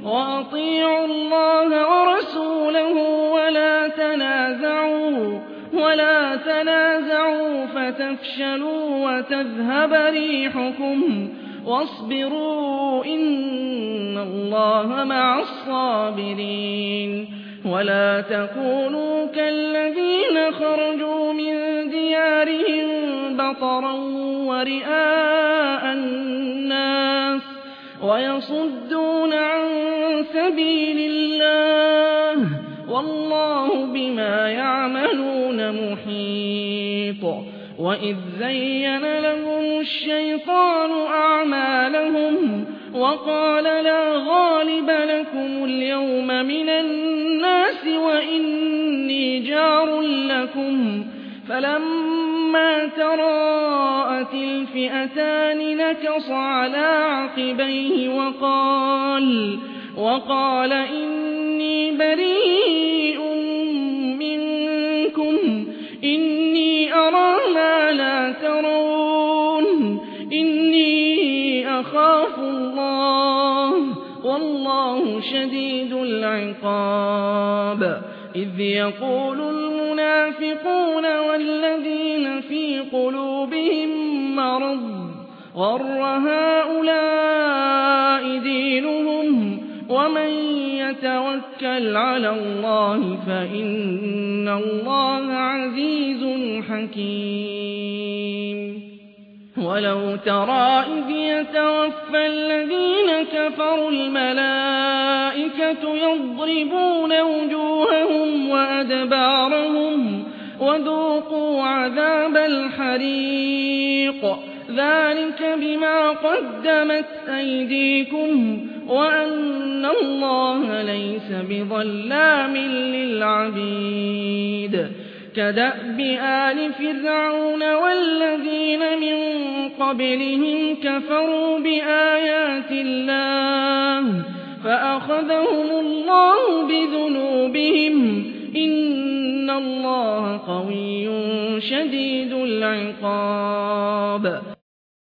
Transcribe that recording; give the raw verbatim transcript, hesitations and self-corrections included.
وأطيعوا الله ورسوله ولا تنازعوا ولا تنازعوا فتفشلوا وتذهب ريحكم واصبروا إن الله مع الصابرين ولا تكونوا كالذين خرجوا من ديارهم بطرا ورئاء الناس ويصدون عن سبيل الله والله بما يعملون محيط وإذ زين لهم الشيطان أعمالهم وقال لا غالب لكم اليوم من الناس وإني جار لكم فلما تراءت الفئتان نكص على عقبيه وقال وقال إني بريء منكم إني أرى ما لا ترون إني أخاف الله والله شديد العقاب إذ يقول المنافقون والذين في قلوبهم مرض غر هؤلاء دينهم ومن يتوكل على الله فإن الله عزيز حكيم ولو ترى إذ يتوفى الذين كفروا الملائكة يضربون وجوههم وأدبارهم وذوقوا عذاب الحريق ذلك بما قدمت أيديكم وأن الله ليس بظلام للعبيد كدأب آل فرعون والذين من قبلهم كفروا بآيات الله فأخذهم الله بذنوبهم إن الله قوي شديد العقاب